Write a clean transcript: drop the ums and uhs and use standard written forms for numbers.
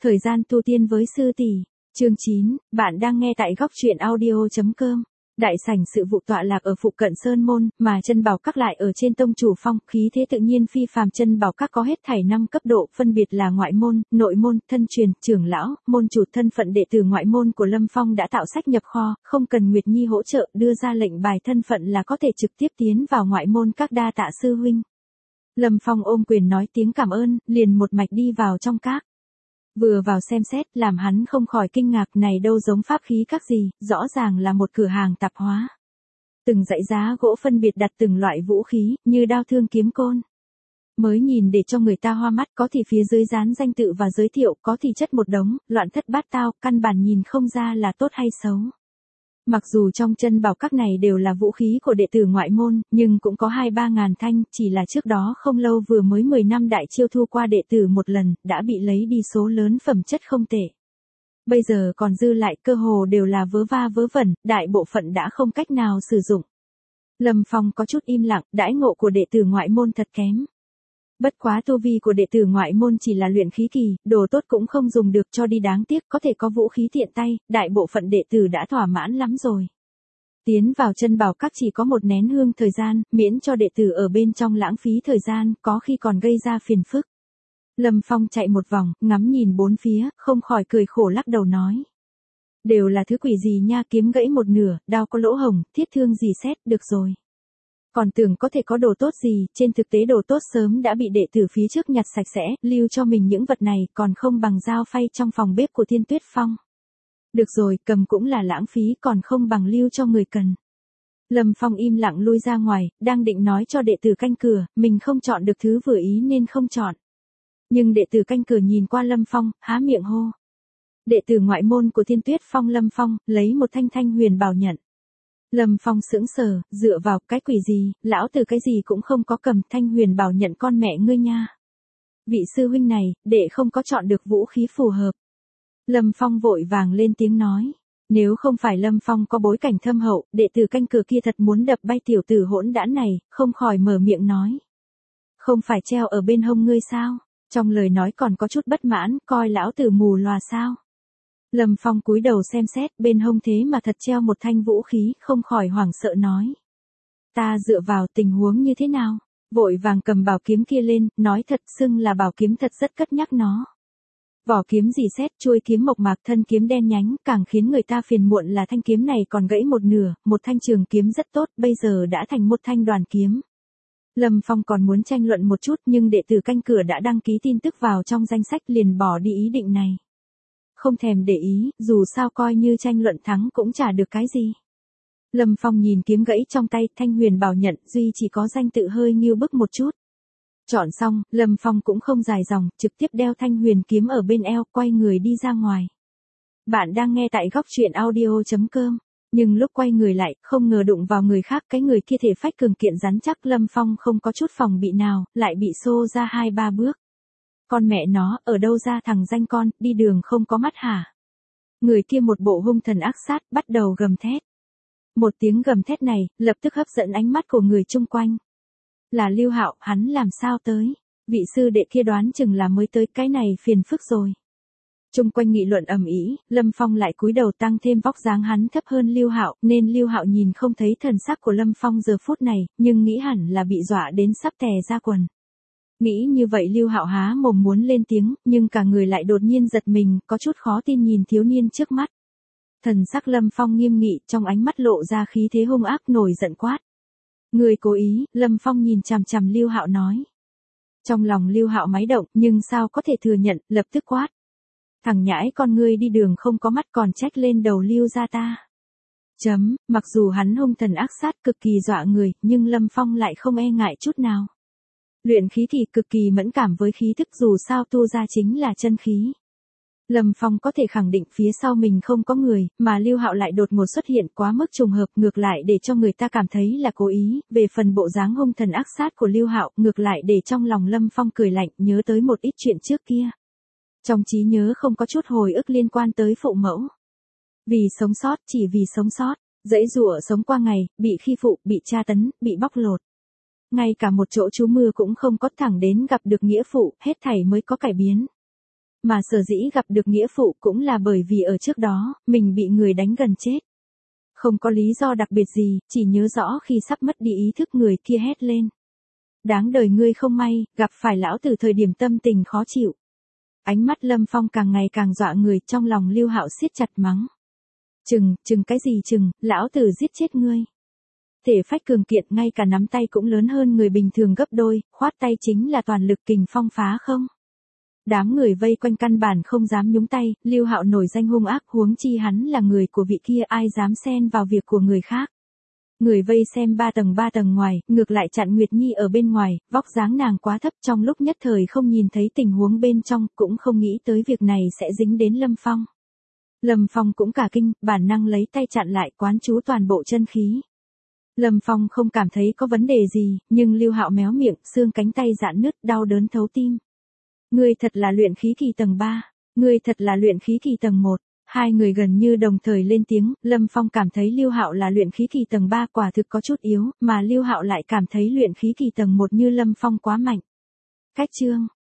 Thời gian tu tiên với sư tỷ. Chương 9, bạn đang nghe tại góc truyện audio.com. Đại sảnh sự vụ tọa lạc ở phụ cận Sơn Môn, mà Chân Bảo Các lại ở trên Tông Chủ Phong, khí thế tự nhiên phi phàm. Chân Bảo Các có hết thảy 5 cấp độ, phân biệt là ngoại môn, nội môn, thân truyền, trưởng lão, môn chủ. Thân phận đệ tử ngoại môn của Lâm Phong đã tạo sách nhập kho, không cần Nguyệt Nhi hỗ trợ, đưa ra lệnh bài thân phận là có thể trực tiếp tiến vào ngoại môn các. Đa tạ sư huynh. Lâm Phong ôm quyền nói tiếng cảm ơn, liền một mạch đi vào trong các. Vừa vào xem xét, làm hắn không khỏi kinh ngạc, này đâu giống pháp khí các gì, rõ ràng là một cửa hàng tạp hóa. Từng dãy giá gỗ phân biệt đặt từng loại vũ khí, như đao thương kiếm côn. Mới nhìn để cho người ta hoa mắt, có thì phía dưới dán danh tự và giới thiệu, có thì chất một đống, loạn thất bát tao, căn bản nhìn không ra là tốt hay xấu. Mặc dù trong Chân Bảo Các này đều là vũ khí của đệ tử ngoại môn, nhưng cũng có 2-3 ngàn thanh, chỉ là trước đó không lâu vừa mới 10 năm đại chiêu thu qua đệ tử một lần, đã bị lấy đi số lớn phẩm chất không tệ. Bây giờ còn dư lại cơ hồ đều là vớ va vớ vẩn, đại bộ phận đã không cách nào sử dụng. Lâm Phong có chút im lặng, đãi ngộ của đệ tử ngoại môn thật kém. Bất quá tu vi của đệ tử ngoại môn chỉ là luyện khí kỳ, đồ tốt cũng không dùng được cho đi, đáng tiếc có thể có vũ khí tiện tay, đại bộ phận đệ tử đã thỏa mãn lắm rồi. Tiến vào Chân Bảo Các chỉ có một nén hương thời gian, miễn cho đệ tử ở bên trong lãng phí thời gian, có khi còn gây ra phiền phức. Lâm Phong chạy một vòng, ngắm nhìn bốn phía, không khỏi cười khổ lắc đầu nói. Đều là thứ quỷ gì nha, kiếm gãy một nửa, đao có lỗ hổng, thiết thương gì xét, được rồi. Còn tưởng có thể có đồ tốt gì, trên thực tế đồ tốt sớm đã bị đệ tử phía trước nhặt sạch sẽ, lưu cho mình những vật này còn không bằng dao phay trong phòng bếp của Thiên Tuyết Phong. Được rồi, cầm cũng là lãng phí, còn không bằng lưu cho người cần. Lâm Phong im lặng lui ra ngoài, đang định nói cho đệ tử canh cửa, mình không chọn được thứ vừa ý nên không chọn. Nhưng đệ tử canh cửa nhìn qua Lâm Phong, há miệng hô. Đệ tử ngoại môn của Thiên Tuyết Phong Lâm Phong, lấy một thanh huyền bảo nhận. Lâm Phong sững sờ, dựa vào, cái quỷ gì, lão tử cái gì cũng không có cầm, thanh huyền bảo nhận con mẹ ngươi nha. Vị sư huynh này, đệ không có chọn được vũ khí phù hợp. Lâm Phong vội vàng lên tiếng nói. Nếu không phải Lâm Phong có bối cảnh thâm hậu, đệ tử canh cửa kia thật muốn đập bay tiểu tử hỗn đản này, không khỏi mở miệng nói. Không phải treo ở bên hông ngươi sao? Trong lời nói còn có chút bất mãn, coi lão tử mù lòa sao? Lâm Phong cúi đầu xem xét, bên hông thế mà thật treo một thanh vũ khí, không khỏi hoảng sợ nói. Ta dựa vào, tình huống như thế nào? Vội vàng cầm bảo kiếm kia lên, nói thật, xưng là bảo kiếm thật rất cất nhắc nó. Vỏ kiếm gì xét, chuôi kiếm mộc mạc, thân kiếm đen nhánh, càng khiến người ta phiền muộn là thanh kiếm này còn gãy một nửa, một thanh trường kiếm rất tốt, bây giờ đã thành một thanh đoàn kiếm. Lâm Phong còn muốn tranh luận một chút, nhưng đệ tử canh cửa đã đăng ký tin tức vào trong danh sách, liền bỏ đi ý định này. Không thèm để ý, dù sao coi như tranh luận thắng cũng chả được cái gì. Lâm Phong nhìn kiếm gãy trong tay, thanh huyền bảo nhận, duy chỉ có danh tự hơi nghiêu bức một chút. Chọn xong, Lâm Phong cũng không dài dòng, trực tiếp đeo thanh huyền kiếm ở bên eo, quay người đi ra ngoài. Bạn đang nghe tại góc truyện audio.com. Nhưng lúc quay người lại, không ngờ đụng vào người khác, cái người kia thể phách cường kiện rắn chắc, Lâm Phong không có chút phòng bị nào, lại bị xô ra 2-3 bước. Con mẹ nó, ở đâu ra thằng danh con, đi đường không có mắt hả? Người kia một bộ hung thần ác sát, bắt đầu gầm thét. Một tiếng gầm thét này, lập tức hấp dẫn ánh mắt của người chung quanh. Là Lưu Hạo, hắn làm sao tới? Vị sư đệ kia đoán chừng là mới tới, cái này phiền phức rồi. Chung quanh nghị luận ầm ĩ, Lâm Phong lại cúi đầu, tăng thêm vóc dáng hắn thấp hơn Lưu Hạo, nên Lưu Hạo nhìn không thấy thần sắc của Lâm Phong giờ phút này, nhưng nghĩ hẳn là bị dọa đến sắp tè ra quần. Nghĩ như vậy Lưu Hạo há mồm muốn lên tiếng, nhưng cả người lại đột nhiên giật mình, có chút khó tin nhìn thiếu niên trước mắt. Thần sắc Lâm Phong nghiêm nghị, trong ánh mắt lộ ra khí thế hung ác, nổi giận quát. Người cố ý, Lâm Phong nhìn chằm chằm Lưu Hạo nói. Trong lòng Lưu Hạo máy động, nhưng sao có thể thừa nhận, lập tức quát. Thằng nhãi con ngươi đi đường không có mắt, còn trách lên đầu Lưu gia ta. Mặc dù hắn hung thần ác sát cực kỳ dọa người, nhưng Lâm Phong lại không e ngại chút nào. Luyện khí thì cực kỳ mẫn cảm với khí thức, dù sao tu ra chính là chân khí. Lâm Phong có thể khẳng định phía sau mình không có người, mà Lưu Hạo lại đột ngột xuất hiện, quá mức trùng hợp, ngược lại để cho người ta cảm thấy là cố ý. Về phần bộ dáng hung thần ác sát của Lưu Hạo, ngược lại để trong lòng Lâm Phong cười lạnh, nhớ tới một ít chuyện trước kia. Trong trí nhớ không có chút hồi ức liên quan tới phụ mẫu. Vì sống sót, chỉ vì sống sót, dãy dụa sống qua ngày, bị khi phụ, bị tra tấn, bị bóc lột. Ngay cả một chỗ trú mưa cũng không có, thẳng đến gặp được nghĩa phụ, hết thảy mới có cải biến. mà sở dĩ gặp được nghĩa phụ cũng là bởi vì ở trước đó, mình bị người đánh gần chết. Không có lý do đặc biệt gì, chỉ nhớ rõ khi sắp mất đi ý thức người kia hét lên. Đáng đời ngươi không may, gặp phải lão tử thời điểm tâm tình khó chịu. Ánh mắt Lâm Phong càng ngày càng dọa người, trong lòng Lưu Hạo siết chặt mắng. Chừng cái gì chừng, lão tử giết chết ngươi. Thể phách cường kiện, ngay cả nắm tay cũng lớn hơn người bình thường gấp đôi, khoát tay chính là toàn lực kình phong phá không. Đám người vây quanh căn bản không dám nhúng tay, Lưu Hạo nổi danh hung ác, huống chi hắn là người của vị kia, ai dám xen vào việc của người khác. Người vây xem ba tầng ngoài, ngược lại chặn Nguyệt Nhi ở bên ngoài, vóc dáng nàng quá thấp, trong lúc nhất thời không nhìn thấy tình huống bên trong, cũng không nghĩ tới việc này sẽ dính đến Lâm Phong. Lâm Phong cũng cả kinh, bản năng lấy tay chặn lại, quán trú toàn bộ chân khí. Lâm Phong không cảm thấy có vấn đề gì, nhưng Lưu Hạo méo miệng, xương cánh tay rạn nứt, đau đớn thấu tim. Ngươi thật là luyện khí kỳ tầng 3, ngươi thật là luyện khí kỳ tầng 1. Hai người gần như đồng thời lên tiếng, Lâm Phong cảm thấy Lưu Hạo là luyện khí kỳ tầng 3 quả thực có chút yếu, mà Lưu Hạo lại cảm thấy luyện khí kỳ tầng 1 như Lâm Phong quá mạnh. Cách chương